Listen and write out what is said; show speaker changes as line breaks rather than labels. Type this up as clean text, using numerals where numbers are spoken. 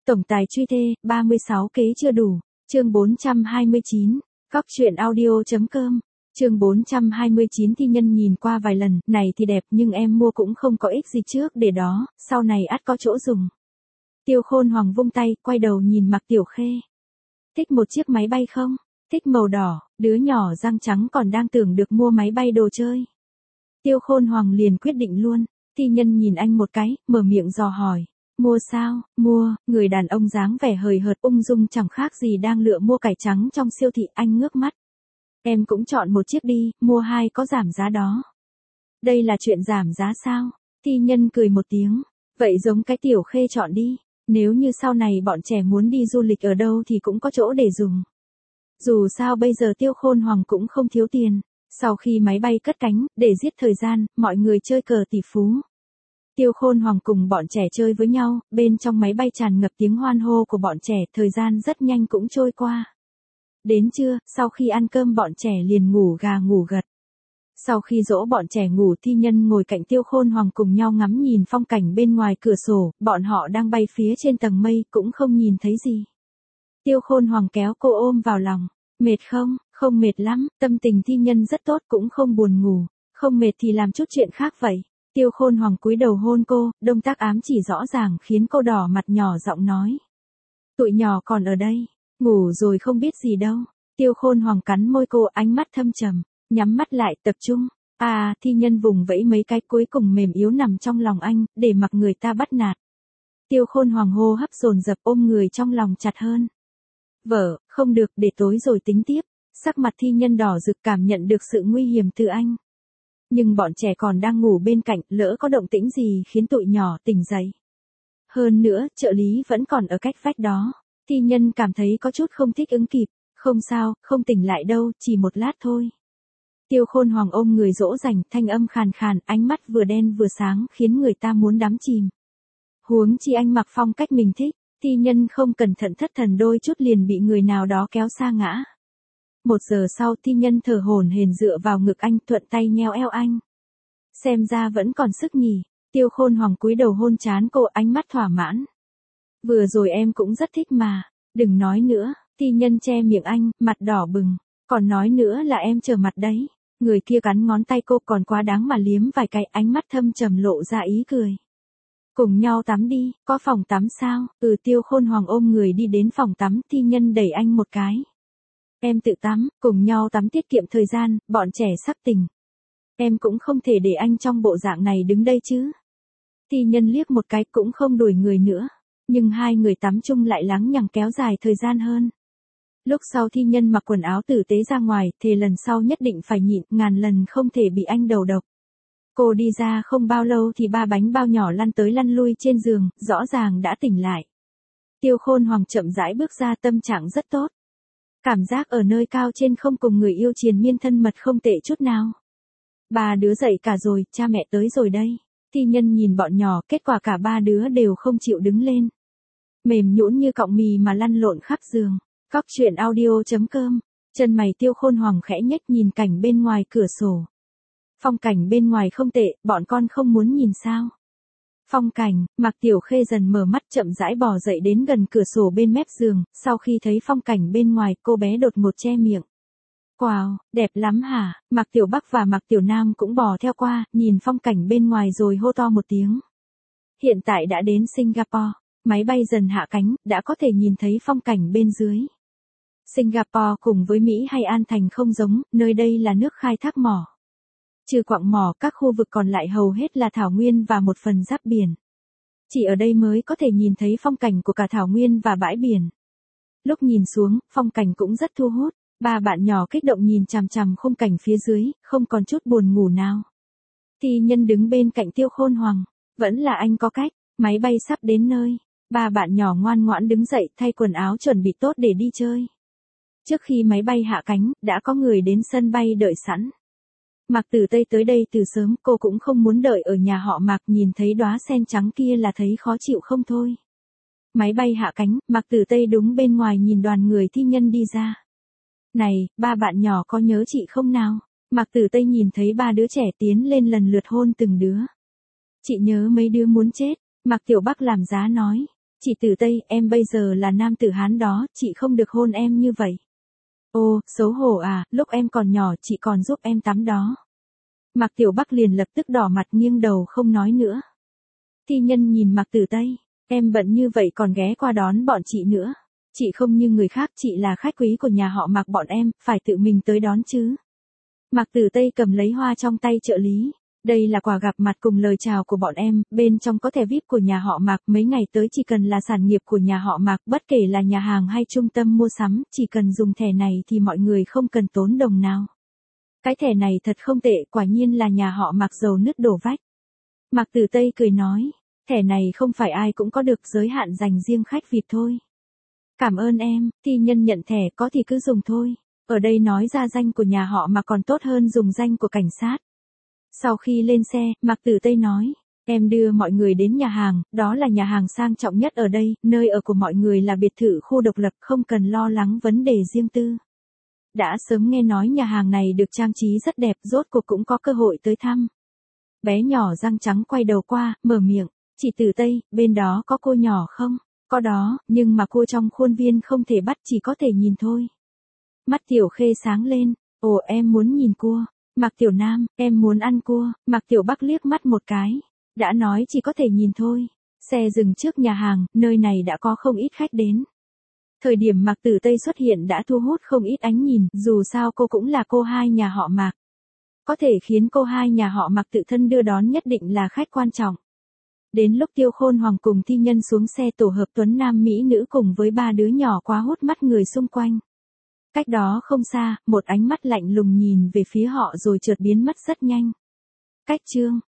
Tổng tài truy thê, 36 kế chưa đủ. Chương 429. Góc truyện audio.com. Chương 429 thi nhân nhìn qua vài lần, này thì đẹp nhưng em mua cũng không có ích gì trước để đó, sau này ắt có chỗ dùng. Tiêu Khôn Hoàng vung tay, quay đầu nhìn Mạc Tiểu Khê. Thích một chiếc máy bay không? Thích màu đỏ, đứa nhỏ răng trắng còn đang tưởng được mua máy bay đồ chơi. Tiêu Khôn Hoàng liền quyết định luôn, thi nhân nhìn anh một cái, mở miệng dò hỏi. Mua sao? Mua, người đàn ông dáng vẻ hời hợt ung dung chẳng khác gì đang lựa mua cải trắng trong siêu thị. Anh ngước mắt. Em cũng chọn một chiếc đi, mua hai có giảm giá đó. Đây là chuyện giảm giá sao? Thi nhân cười một tiếng. Vậy giống cái Tiểu Khê chọn đi. Nếu như sau này bọn trẻ muốn đi du lịch ở đâu thì cũng có chỗ để dùng. Dù sao bây giờ Tiêu Khôn Hoàng cũng không thiếu tiền. Sau khi máy bay cất cánh, để giết thời gian, mọi người chơi cờ tỷ phú. Tiêu Khôn Hoàng cùng bọn trẻ chơi với nhau, bên trong máy bay tràn ngập tiếng hoan hô của bọn trẻ, thời gian rất nhanh cũng trôi qua. Đến trưa, sau khi ăn cơm bọn trẻ liền ngủ gà ngủ gật. Sau khi dỗ bọn trẻ ngủ, thi nhân ngồi cạnh Tiêu Khôn Hoàng cùng nhau ngắm nhìn phong cảnh bên ngoài cửa sổ, bọn họ đang bay phía trên tầng mây, cũng không nhìn thấy gì. Tiêu Khôn Hoàng kéo cô ôm vào lòng. Mệt không? Không mệt lắm, tâm tình thi nhân rất tốt cũng không buồn ngủ. Không mệt thì làm chút chuyện khác vậy. Tiêu Khôn Hoàng cúi đầu hôn cô, động tác ám chỉ rõ ràng khiến cô đỏ mặt nhỏ giọng nói. Tụi nhỏ còn ở đây, ngủ rồi không biết gì đâu. Tiêu Khôn Hoàng cắn môi cô, ánh mắt thâm trầm, nhắm mắt lại tập trung. Thi nhân vùng vẫy mấy cái cuối cùng mềm yếu nằm trong lòng anh, để mặc người ta bắt nạt. Tiêu Khôn Hoàng hô hấp dồn dập ôm người trong lòng chặt hơn. Vợ, không được, để tối rồi tính tiếp. Sắc mặt thi nhân đỏ rực cảm nhận được sự nguy hiểm từ anh. Nhưng bọn trẻ còn đang ngủ bên cạnh, lỡ có động tĩnh gì khiến tụi nhỏ tỉnh dậy. Hơn nữa, trợ lý vẫn còn ở cách vách đó. Thi nhân cảm thấy có chút không thích ứng kịp. Không sao, không tỉnh lại đâu, chỉ một lát thôi. Tiêu Khôn Hoàng ôm người dỗ dành, thanh âm khàn khàn, ánh mắt vừa đen vừa sáng khiến người ta muốn đắm chìm. Huống chi anh mặc phong cách mình thích, thi nhân không cẩn thận thất thần đôi chút liền bị người nào đó kéo sa ngã. 1 giờ sau thi nhân thở hổn hển dựa vào ngực anh, thuận tay nheo eo anh. Xem ra vẫn còn sức nhỉ. Tiêu Khôn Hoàng cúi đầu hôn trán cô, ánh mắt thỏa mãn. Vừa rồi em cũng rất thích mà. Đừng nói nữa. Thi nhân che miệng anh, mặt đỏ bừng. Còn nói nữa là em chờ mặt đấy. Người kia cắn ngón tay cô, còn quá đáng mà liếm vài cái, ánh mắt thâm trầm lộ ra ý cười. Cùng nhau tắm đi, có phòng tắm sao? Tiêu Khôn Hoàng ôm người đi đến phòng tắm, thi nhân đẩy anh một cái. Em tự tắm, cùng nhau tắm tiết kiệm thời gian, bọn trẻ sắp tỉnh. Em cũng không thể để anh trong bộ dạng này đứng đây chứ. Thi nhân liếc một cái cũng không đuổi người nữa. Nhưng hai người tắm chung lại lắng nhằng kéo dài thời gian hơn. Lúc sau thi nhân mặc quần áo tử tế ra ngoài, thề lần sau nhất định phải nhịn, ngàn lần không thể bị anh đầu độc. Cô đi ra không bao lâu thì 3 bánh bao nhỏ lăn tới lăn lui trên giường, rõ ràng đã tỉnh lại. Tiêu Khôn Hoàng chậm rãi bước ra, tâm trạng rất tốt. Cảm giác ở nơi cao trên không cùng người yêu triền miên thân mật không tệ chút nào. 3 đứa dậy cả rồi, cha mẹ tới rồi đây. Thi nhân nhìn bọn nhỏ, kết quả cả 3 đứa đều không chịu đứng lên. Mềm nhũn như cọng mì mà lăn lộn khắp giường. Góc truyện audio.com. Chân mày Tiêu Khôn Hoàng khẽ nhếch nhìn cảnh bên ngoài cửa sổ. Phong cảnh bên ngoài không tệ, bọn con không muốn nhìn sao? Phong cảnh, Mạc Tiểu Khê dần mở mắt chậm rãi bò dậy đến gần cửa sổ bên mép giường, sau khi thấy phong cảnh bên ngoài, cô bé đột ngột che miệng. Wow, đẹp lắm hả? Mạc Tiểu Bắc và Mạc Tiểu Nam cũng bò theo qua, nhìn phong cảnh bên ngoài rồi hô to một tiếng. Hiện tại đã đến Singapore, máy bay dần hạ cánh, đã có thể nhìn thấy phong cảnh bên dưới. Singapore cùng với Mỹ hay An Thành không giống, nơi đây là nước khai thác mỏ. Trừ quặng mỏ, các khu vực còn lại hầu hết là thảo nguyên và một phần giáp biển. Chỉ ở đây mới có thể nhìn thấy phong cảnh của cả thảo nguyên và bãi biển. Lúc nhìn xuống, phong cảnh cũng rất thu hút. 3 bạn nhỏ kích động nhìn chằm chằm khung cảnh phía dưới, không còn chút buồn ngủ nào. Thi nhân đứng bên cạnh Tiêu Khôn Hoàng. Vẫn là anh có cách, máy bay sắp đến nơi. 3 bạn nhỏ ngoan ngoãn đứng dậy, thay quần áo chuẩn bị tốt để đi chơi. Trước khi máy bay hạ cánh, đã có người đến sân bay đợi sẵn. Mạc Tử Tây tới đây từ sớm, cô cũng không muốn đợi ở nhà họ Mạc, nhìn thấy đóa sen trắng kia là thấy khó chịu không thôi. Máy bay hạ cánh, Mạc Tử Tây đứng bên ngoài nhìn đoàn người thi nhân đi ra. Này, 3 bạn nhỏ có nhớ chị không nào? Mạc Tử Tây nhìn thấy 3 đứa trẻ tiến lên lần lượt hôn từng đứa. Chị nhớ mấy đứa muốn chết, Mạc Tiểu Bắc làm giá nói. Chị Tử Tây, em bây giờ là nam tử Hán đó, chị không được hôn em như vậy. Ô, xấu hổ à, lúc em còn nhỏ chị còn giúp em tắm đó. Mạc Tiểu Bắc liền lập tức đỏ mặt nghiêng đầu không nói nữa. Thi Nhân nhìn Mạc Tử Tây, em bận như vậy còn ghé qua đón bọn chị nữa. Chị không như người khác, chị là khách quý của nhà họ Mạc bọn em, phải tự mình tới đón chứ. Mạc Tử Tây cầm lấy hoa trong tay trợ lý. Đây là quà gặp mặt cùng lời chào của bọn em, bên trong có thẻ VIP của nhà họ Mạc, mấy ngày tới chỉ cần là sản nghiệp của nhà họ Mạc, bất kể là nhà hàng hay trung tâm mua sắm, chỉ cần dùng thẻ này thì mọi người không cần tốn đồng nào. Cái thẻ này thật không tệ, quả nhiên là nhà họ Mạc giàu nứt đổ vách. Mạc Tử Tây cười nói, thẻ này không phải ai cũng có được, giới hạn dành riêng khách VIP thôi. Cảm ơn em, Thi Nhân nhận thẻ, có thì cứ dùng thôi. Ở đây nói ra danh của nhà họ Mạc còn tốt hơn dùng danh của cảnh sát. Sau khi lên xe, Mạc Tử Tây nói, em đưa mọi người đến nhà hàng, đó là nhà hàng sang trọng nhất ở đây, nơi ở của mọi người là biệt thự khu độc lập, không cần lo lắng vấn đề riêng tư. Đã sớm nghe nói nhà hàng này được trang trí rất đẹp, rốt cuộc cũng có cơ hội tới thăm. Bé nhỏ răng trắng quay đầu qua, mở miệng, chị Tử Tây, bên đó có cô nhỏ không? Có đó, nhưng mà cô trong khuôn viên không thể bắt, chỉ có thể nhìn thôi. Mắt Tiểu Khê sáng lên, ồ em muốn nhìn cua. Mạc Tiểu Nam, em muốn ăn cua. Mạc Tiểu Bắc liếc mắt một cái. Đã nói chỉ có thể nhìn thôi. Xe dừng trước nhà hàng, nơi này đã có không ít khách đến. Thời điểm Mạc Tử Tây xuất hiện đã thu hút không ít ánh nhìn, dù sao cô cũng là cô hai nhà họ Mạc. Có thể khiến cô hai nhà họ Mạc tự thân đưa đón nhất định là khách quan trọng. Đến lúc Tiêu Khôn Hoàng cùng Thi Nhân xuống xe tổ hợp tuấn nam mỹ nữ cùng với ba đứa nhỏ quá hút mắt người xung quanh. Cách đó không xa, một ánh mắt lạnh lùng nhìn về phía họ rồi chợt biến mất rất nhanh. Cách chương